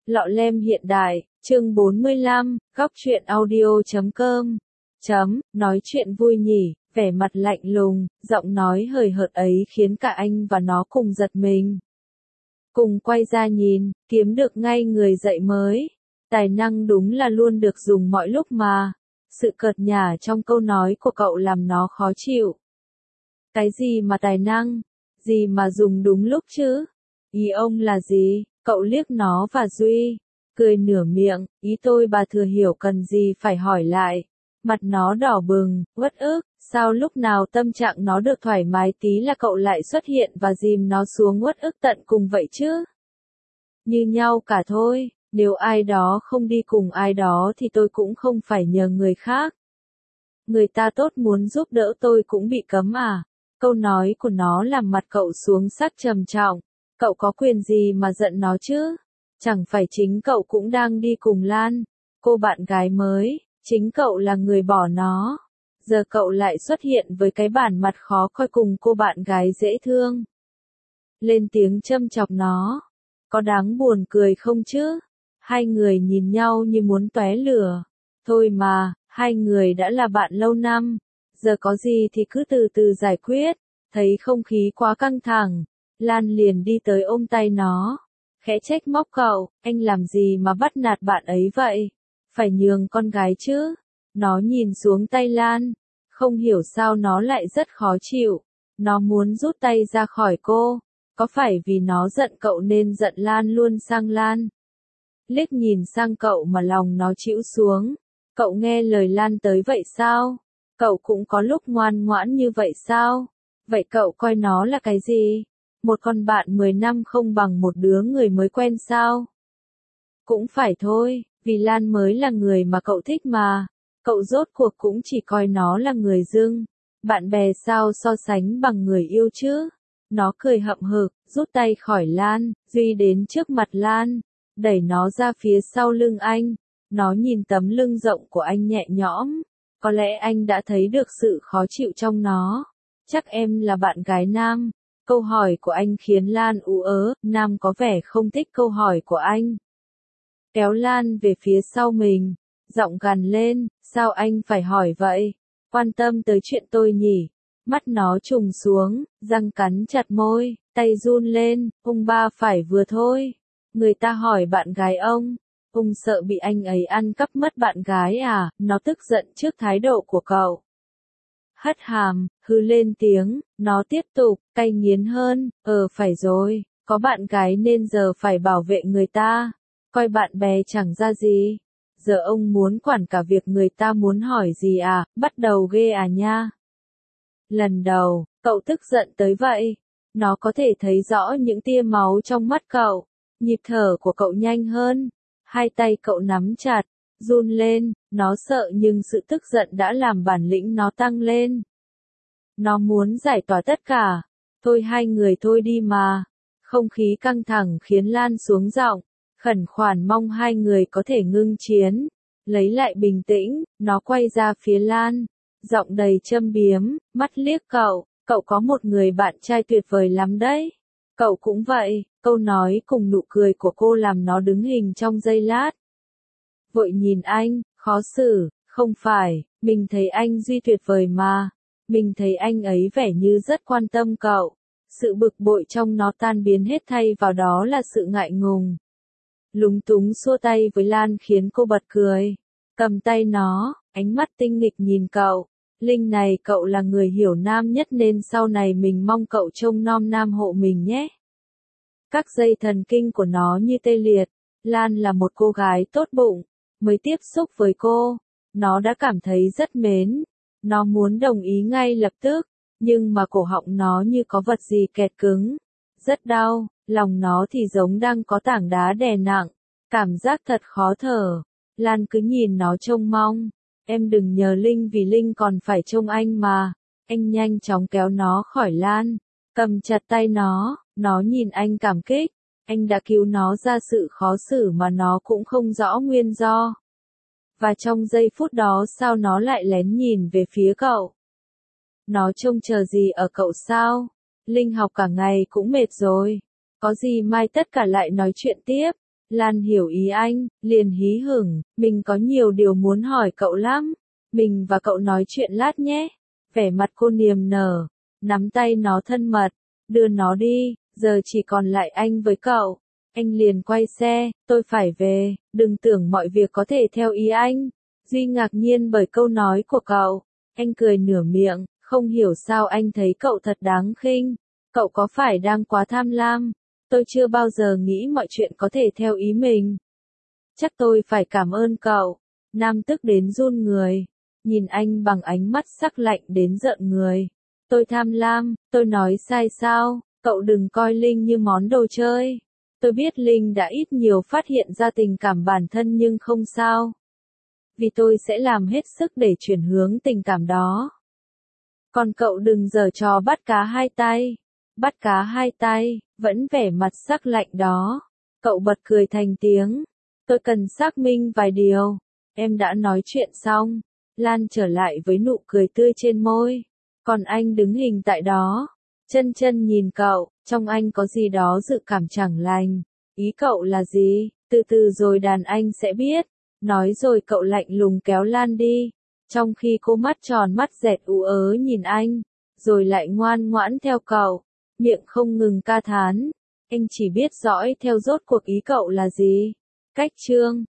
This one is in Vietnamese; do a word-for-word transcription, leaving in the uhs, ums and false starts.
Lọ lem hiện đại, chương bốn mươi lăm, góc truyện audio chấm com. Chấm, nói chuyện vui nhỉ, vẻ mặt lạnh lùng, giọng nói hời hợt ấy khiến cả anh và nó cùng giật mình. Cùng quay ra nhìn, kiếm được ngay người dạy mới. Tài năng đúng là luôn được dùng mọi lúc mà. Sự cợt nhả trong câu nói của cậu làm nó khó chịu. Cái gì mà tài năng? Gì mà dùng đúng lúc chứ? Ý ông là gì? Cậu liếc nó và Duy, cười nửa miệng, ý tôi bà thừa hiểu cần gì phải hỏi lại. Mặt nó đỏ bừng, uất ức, sao lúc nào tâm trạng nó được thoải mái tí là cậu lại xuất hiện và dìm nó xuống uất ức tận cùng vậy chứ? Như nhau cả thôi, nếu ai đó không đi cùng ai đó thì tôi cũng không phải nhờ người khác. Người ta tốt muốn giúp đỡ tôi cũng bị cấm à? Câu nói của nó làm mặt cậu xuống sắc trầm trọng. Cậu có quyền gì mà giận nó chứ? Chẳng phải chính cậu cũng đang đi cùng Lan, cô bạn gái mới, chính cậu là người bỏ nó. Giờ cậu lại xuất hiện với cái bản mặt khó coi cùng cô bạn gái dễ thương. Lên tiếng châm chọc nó. Có đáng buồn cười không chứ? Hai người nhìn nhau như muốn tóe lửa. Thôi mà, hai người đã là bạn lâu năm. Giờ có gì thì cứ từ từ giải quyết. Thấy không khí quá căng thẳng, Lan liền đi tới ôm tay nó. Khẽ trách móc cậu, anh làm gì mà bắt nạt bạn ấy vậy? Phải nhường con gái chứ? Nó nhìn xuống tay Lan. Không hiểu sao nó lại rất khó chịu. Nó muốn rút tay ra khỏi cô. Có phải vì nó giận cậu nên giận Lan luôn sang Lan? Liếc nhìn sang cậu mà lòng nó chịu xuống. Cậu nghe lời Lan tới vậy sao? Cậu cũng có lúc ngoan ngoãn như vậy sao? Vậy cậu coi nó là cái gì? Một con bạn mười năm không bằng một đứa người mới quen sao? Cũng phải thôi, vì Lan mới là người mà cậu thích mà. Cậu rốt cuộc cũng chỉ coi nó là người dưng. Bạn bè sao so sánh bằng người yêu chứ? Nó cười hậm hực, rút tay khỏi Lan, Duy đến trước mặt Lan, đẩy nó ra phía sau lưng anh. Nó nhìn tấm lưng rộng của anh nhẹ nhõm. Có lẽ anh đã thấy được sự khó chịu trong nó. Chắc em là bạn gái nam. Câu hỏi của anh khiến Lan ú ớ, Nam có vẻ không thích câu hỏi của anh. Kéo Lan về phía sau mình, giọng gằn lên, sao anh phải hỏi vậy? Quan tâm tới chuyện tôi nhỉ? Mắt nó trùng xuống, răng cắn chặt môi, tay run lên, ông ba phải vừa thôi. Người ta hỏi bạn gái ông, ông sợ bị anh ấy ăn cắp mất bạn gái à? Nó tức giận trước thái độ của cậu. Hất hàm, hừ lên tiếng, nó tiếp tục, cay nghiến hơn, ờ phải rồi, có bạn gái nên giờ phải bảo vệ người ta, coi bạn bè chẳng ra gì. Giờ ông muốn quản cả việc người ta muốn hỏi gì à, bắt đầu ghê à nha. Lần đầu, cậu tức giận tới vậy, nó có thể thấy rõ những tia máu trong mắt cậu, nhịp thở của cậu nhanh hơn, hai tay cậu nắm chặt. Run lên, nó sợ nhưng sự tức giận đã làm bản lĩnh nó tăng lên. Nó muốn giải tỏa tất cả. Thôi hai người thôi đi mà. Không khí căng thẳng khiến Lan xuống giọng, khẩn khoản mong hai người có thể ngưng chiến. Lấy lại bình tĩnh, nó quay ra phía Lan, giọng đầy châm biếm, mắt liếc cậu, cậu có một người bạn trai tuyệt vời lắm đấy. Cậu cũng vậy, câu nói cùng nụ cười của cô làm nó đứng hình trong giây lát. Vội nhìn anh, khó xử, không phải, mình thấy anh Duy tuyệt vời mà. Mình thấy anh ấy vẻ như rất quan tâm cậu. Sự bực bội trong nó tan biến hết thay vào đó là sự ngại ngùng. Lúng túng xua tay với Lan khiến cô bật cười. Cầm tay nó, ánh mắt tinh nghịch nhìn cậu. Linh này cậu là người hiểu Nam nhất nên sau này mình mong cậu trông nom Nam hộ mình nhé. Các dây thần kinh của nó như tê liệt. Lan là một cô gái tốt bụng. Mới tiếp xúc với cô, nó đã cảm thấy rất mến. Nó muốn đồng ý ngay lập tức, nhưng mà cổ họng nó như có vật gì kẹt cứng. Rất đau, lòng nó thì giống đang có tảng đá đè nặng. Cảm giác thật khó thở. Lan cứ nhìn nó trông mong. Em đừng nhờ Linh vì Linh còn phải trông anh mà. Anh nhanh chóng kéo nó khỏi Lan. Cầm chặt tay nó, nó nhìn anh cảm kích. Anh đã cứu nó ra sự khó xử mà nó cũng không rõ nguyên do. Và trong giây phút đó sao nó lại lén nhìn về phía cậu? Nó trông chờ gì ở cậu sao? Linh học cả ngày cũng mệt rồi. Có gì mai tất cả lại nói chuyện tiếp. Lan hiểu ý anh, liền hí hửng, mình có nhiều điều muốn hỏi cậu lắm. Mình và cậu nói chuyện lát nhé. Vẻ mặt cô niềm nở, nắm tay nó thân mật, đưa nó đi, giờ chỉ còn lại anh với cậu. Anh liền quay xe, tôi phải về, đừng tưởng mọi việc có thể theo ý anh. Duy ngạc nhiên bởi câu nói của cậu. Anh cười nửa miệng, không hiểu sao anh thấy cậu thật đáng khinh. Cậu có phải đang quá tham lam? Tôi chưa bao giờ nghĩ mọi chuyện có thể theo ý mình. Chắc tôi phải cảm ơn cậu. Nam tức đến run người. Nhìn anh bằng ánh mắt sắc lạnh đến giận người. Tôi tham lam, tôi nói sai sao? Cậu đừng coi Linh như món đồ chơi. Tôi biết Linh đã ít nhiều phát hiện ra tình cảm bản thân nhưng không sao. Vì tôi sẽ làm hết sức để chuyển hướng tình cảm đó. Còn cậu đừng giở trò bắt cá hai tay. Bắt cá hai tay, vẫn vẻ mặt sắc lạnh đó. Cậu bật cười thành tiếng. Tôi cần xác minh vài điều. Em đã nói chuyện xong. Lan trở lại với nụ cười tươi trên môi. Còn anh đứng hình tại đó. Chân chân nhìn cậu, trong anh có gì đó dự cảm chẳng lành. Ý cậu là gì? Từ từ rồi đàn anh sẽ biết. Nói rồi cậu lạnh lùng kéo Lan đi. Trong khi cô mắt tròn mắt dẹt ú ớ nhìn anh. Rồi lại ngoan ngoãn theo cậu. Miệng không ngừng ca thán. Anh chỉ biết dõi theo rốt cuộc ý cậu là gì. Cách chương